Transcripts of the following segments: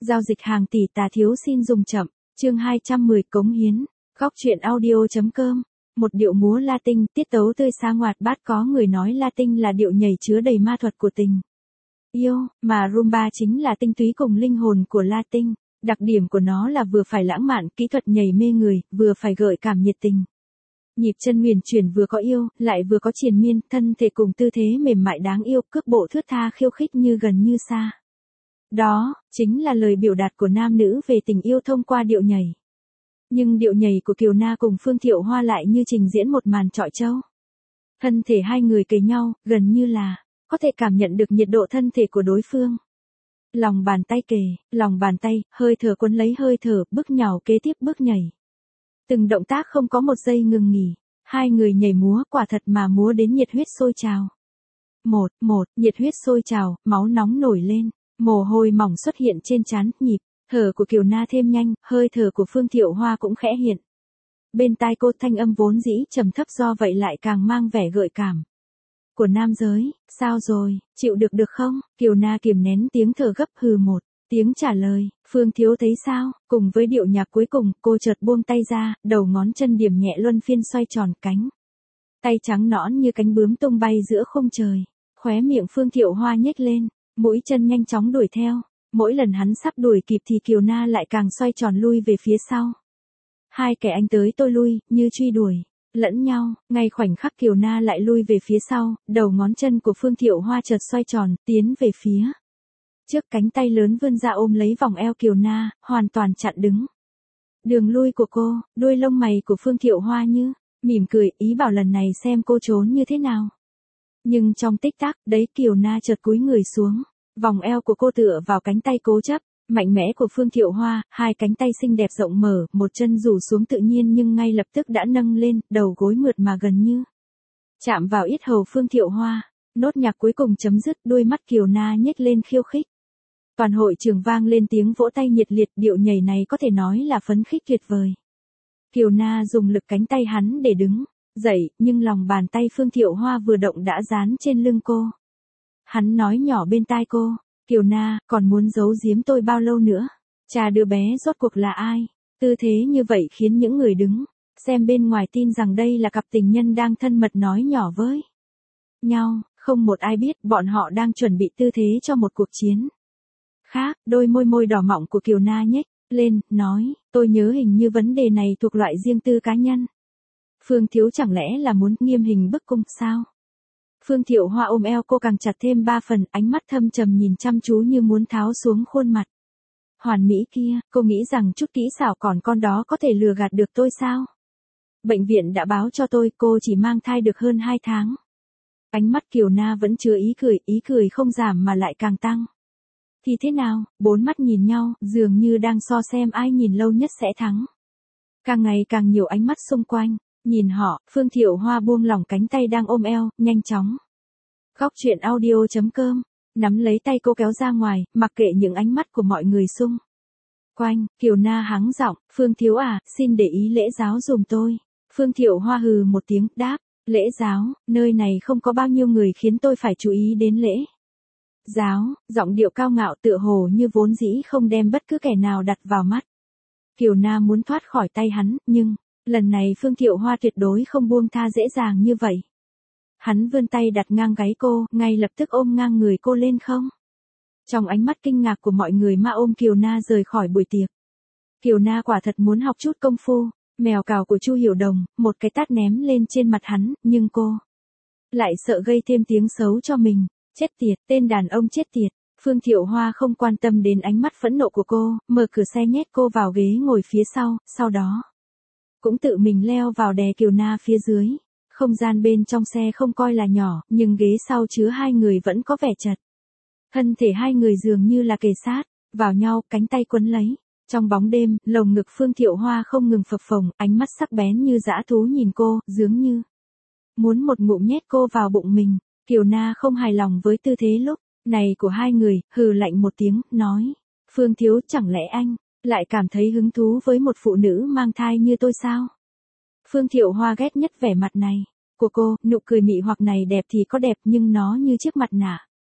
Giao dịch hàng tỷ tà thiếu xin dùng chậm. Chương 210 cống hiến. Góc truyện audio.com. Một điệu múa Latin, tiết tấu tươi sáng ngoạt bát, có người nói Latin là điệu nhảy chứa đầy ma thuật của tình yêu, mà rumba chính là tinh túy cùng linh hồn của Latin. Đặc điểm của nó là vừa phải lãng mạn, kỹ thuật nhảy mê người, vừa phải gợi cảm nhiệt tình. Nhịp chân huyền chuyển vừa có yêu, lại vừa có triền miên, thân thể cùng tư thế mềm mại đáng yêu, cước bộ thướt tha khiêu khích như gần như xa. Đó, chính là lời biểu đạt của nam nữ về tình yêu thông qua điệu nhảy. Nhưng điệu nhảy của Kiều Na cùng Phương Thiệu Hoa lại như trình diễn một màn trọi trâu. Thân thể hai người kề nhau, gần như là có thể cảm nhận được nhiệt độ thân thể của đối phương. Lòng bàn tay kề, lòng bàn tay, hơi thở cuốn lấy hơi thở, bước nhào kế tiếp bước nhảy. Từng động tác không có một giây ngừng nghỉ, hai người nhảy múa quả thật mà múa đến nhiệt huyết sôi trào. Nhiệt huyết sôi trào, máu nóng nổi lên, mồ hôi mỏng xuất hiện trên trán, nhịp thở của Kiều Na thêm nhanh, hơi thở của Phương Thiệu Hoa cũng khẽ hiện. Bên tai cô thanh âm vốn dĩ trầm thấp do vậy lại càng mang vẻ gợi cảm. Của nam giới, sao rồi, chịu được không? Kiều Na kiềm nén tiếng thở gấp hừ một tiếng trả lời, Phương Thiếu thấy sao? Cùng với điệu nhạc cuối cùng, cô chợt buông tay ra, đầu ngón chân điểm nhẹ luân phiên xoay tròn cánh. Tay trắng nõn như cánh bướm tung bay giữa khung trời. Khóe miệng Phương Thiệu Hoa nhếch lên, mũi chân nhanh chóng đuổi theo. Mỗi lần hắn sắp đuổi kịp thì Kiều Na lại càng xoay tròn lui về phía sau. Hai kẻ anh tới tôi lui, như truy đuổi lẫn nhau, ngay khoảnh khắc Kiều Na lại lui về phía sau, đầu ngón chân của Phương Thiệu Hoa chợt xoay tròn, tiến về phía trước, cánh tay lớn vươn ra ôm lấy vòng eo Kiều Na, hoàn toàn chặn đứng đường lui của cô. Đuôi lông mày của Phương Thiệu Hoa như mỉm cười, ý bảo lần này xem cô trốn như thế nào. Nhưng trong tích tắc, đấy Kiều Na chợt cúi người xuống, vòng eo của cô tựa vào cánh tay cố chấp mạnh mẽ của Phương Thiệu Hoa, hai cánh tay xinh đẹp rộng mở, một chân rủ xuống tự nhiên nhưng ngay lập tức đã nâng lên, đầu gối mượt mà gần như chạm vào yết hầu Phương Thiệu Hoa. Nốt nhạc cuối cùng chấm dứt, đôi mắt Kiều Na nhếch lên khiêu khích. Toàn hội trường vang lên tiếng vỗ tay nhiệt liệt, điệu nhảy này có thể nói là phấn khích tuyệt vời. Kiều Na dùng lực cánh tay hắn để đứng dậy, nhưng lòng bàn tay Phương Thiệu Hoa vừa động đã dán trên lưng cô. Hắn nói nhỏ bên tai cô, Kiều Na, còn muốn giấu giếm tôi bao lâu nữa? Cha đứa bé rốt cuộc là ai? Tư thế như vậy khiến những người đứng xem bên ngoài tin rằng đây là cặp tình nhân đang thân mật nói nhỏ với nhau, không một ai biết bọn họ đang chuẩn bị tư thế cho một cuộc chiến khác. Đôi môi đỏ mọng của Kiều Na nhếch lên, nói, tôi nhớ hình như vấn đề này thuộc loại riêng tư cá nhân. Phương Thiếu chẳng lẽ là muốn nghiêm hình bức cung sao? Phương Thiệu Hoa ôm eo cô càng chặt thêm 3 phần, ánh mắt thâm trầm nhìn chăm chú như muốn tháo xuống khuôn mặt hoàn mỹ kia. Cô nghĩ rằng chút kỹ xảo còn con đó có thể lừa gạt được tôi sao? Bệnh viện đã báo cho tôi cô chỉ mang thai được hơn 2 tháng. Ánh mắt Kiều Na vẫn chứa ý cười không giảm mà lại càng tăng. Thì thế nào? Bốn mắt nhìn nhau, dường như đang so xem ai nhìn lâu nhất sẽ thắng. Càng ngày càng nhiều ánh mắt xung quanh nhìn họ, Phương Thiệu Hoa buông lỏng cánh tay đang ôm eo, nhanh chóng. Góc truyện audio.com, nắm lấy tay cô kéo ra ngoài, mặc kệ những ánh mắt của mọi người xung quanh. Kiều Na hắng giọng, Phương Thiếu à, xin để ý lễ giáo dùm tôi. Phương Thiệu Hoa hừ một tiếng, đáp, lễ giáo, nơi này không có bao nhiêu người khiến tôi phải chú ý đến lễ giáo. Giọng điệu cao ngạo tựa hồ như vốn dĩ không đem bất cứ kẻ nào đặt vào mắt. Kiều Na muốn thoát khỏi tay hắn, nhưng lần này Phương Thiệu Hoa tuyệt đối không buông tha dễ dàng như vậy. Hắn vươn tay đặt ngang gáy cô, ngay lập tức ôm ngang người cô lên không. Trong ánh mắt kinh ngạc của mọi người mà ôm Kiều Na rời khỏi buổi tiệc. Kiều Na quả thật muốn học chút công phu, mèo cào của Chu Hiểu Đồng, một cái tát ném lên trên mặt hắn, nhưng cô lại sợ gây thêm tiếng xấu cho mình. Chết tiệt, tên đàn ông chết tiệt. Phương Thiệu Hoa không quan tâm đến ánh mắt phẫn nộ của cô, mở cửa xe nhét cô vào ghế ngồi phía sau đó cũng tự mình leo vào đè Kiều Na phía dưới. Không gian bên trong xe không coi là nhỏ, nhưng ghế sau chứa hai người vẫn có vẻ chật. Thân thể hai người dường như là kề sát vào nhau, cánh tay quấn lấy. Trong bóng đêm, lồng ngực Phương Thiệu Hoa không ngừng phập phồng, ánh mắt sắc bén như dã thú nhìn cô, dường như muốn một ngụm nhét cô vào bụng mình. Kiều Na không hài lòng với tư thế lúc này của hai người, hừ lạnh một tiếng, nói, Phương Thiếu, chẳng lẽ anh lại cảm thấy hứng thú với một phụ nữ mang thai như tôi sao? Phương Thiệu Hoa ghét nhất vẻ mặt này của cô, nụ cười mị hoặc này đẹp thì có đẹp nhưng nó như chiếc mặt nạ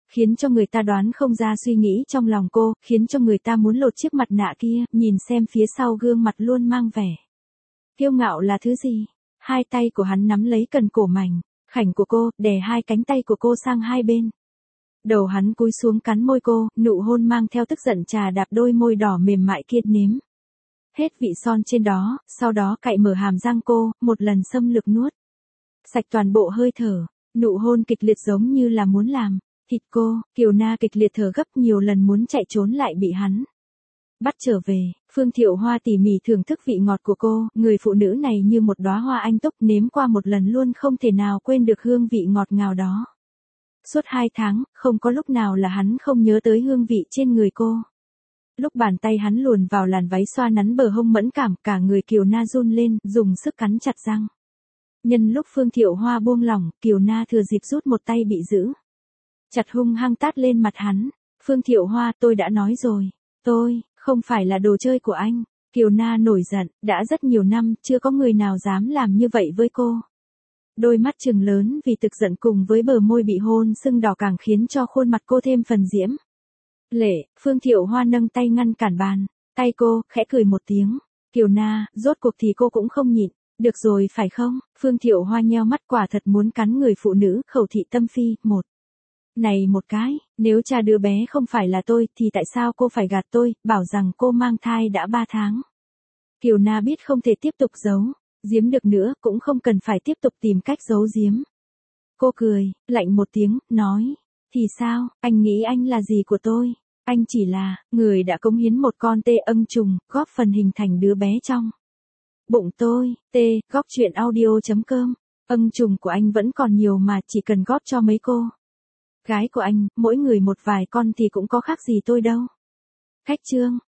khiến cho người ta đoán không ra suy nghĩ trong lòng cô, khiến cho người ta muốn lột chiếc mặt nạ kia, nhìn xem phía sau gương mặt luôn mang vẻ kiêu ngạo là thứ gì. Hai tay của hắn nắm lấy cần cổ mảnh khảnh của cô, đè hai cánh tay của cô sang hai bên. Đầu hắn cúi xuống cắn môi cô, nụ hôn mang theo tức giận trà đạp đôi môi đỏ mềm mại kia nếm hết vị son trên đó, sau đó cạy mở hàm răng cô, một lần xâm lược nuốt sạch toàn bộ hơi thở. Nụ hôn kịch liệt giống như là muốn làm thịt cô, Kiều Na kịch liệt thở gấp nhiều lần muốn chạy trốn lại bị hắn bắt trở về. Phương Thiệu Hoa tỉ mỉ thưởng thức vị ngọt của cô, người phụ nữ này như một đóa hoa anh túc, nếm qua một lần luôn không thể nào quên được hương vị ngọt ngào đó. Suốt 2 tháng, không có lúc nào là hắn không nhớ tới hương vị trên người cô. Lúc bàn tay hắn luồn vào làn váy xoa nắn bờ hông mẫn cảm, cả người Kiều Na run lên, dùng sức cắn chặt răng. Nhân lúc Phương Thiệu Hoa buông lỏng, Kiều Na thừa dịp rút một tay bị giữ chặt hung hăng tát lên mặt hắn. Phương Thiệu Hoa, tôi đã nói rồi, tôi không phải là đồ chơi của anh. Kiều Na nổi giận, đã rất nhiều năm, chưa có người nào dám làm như vậy với cô. Đôi mắt trừng lớn vì tức giận cùng với bờ môi bị hôn sưng đỏ càng khiến cho khuôn mặt cô thêm phần diễm lệ. Phương Thiệu Hoa nâng tay ngăn cản bàn tay cô, khẽ cười một tiếng. Kiều Na, rốt cuộc thì cô cũng không nhịn được rồi phải không? Phương Thiệu Hoa nheo mắt, quả thật muốn cắn người phụ nữ khẩu thị tâm phi. Này một cái, nếu cha đứa bé không phải là tôi, thì tại sao cô phải gạt tôi, bảo rằng cô mang thai đã 3 tháng. Kiều Na biết không thể tiếp tục giấu giếm được nữa, cũng không cần phải tiếp tục tìm cách giấu giếm. Cô cười, lạnh một tiếng, nói, thì sao, anh nghĩ anh là gì của tôi? Anh chỉ là người đã cống hiến một con tê ưng trùng, góp phần hình thành đứa bé trong bụng tôi. Góc truyện audio.com. Ưng trùng của anh vẫn còn nhiều mà, chỉ cần góp cho mấy cô gái của anh, mỗi người một vài con thì cũng có khác gì tôi đâu. Khách chương.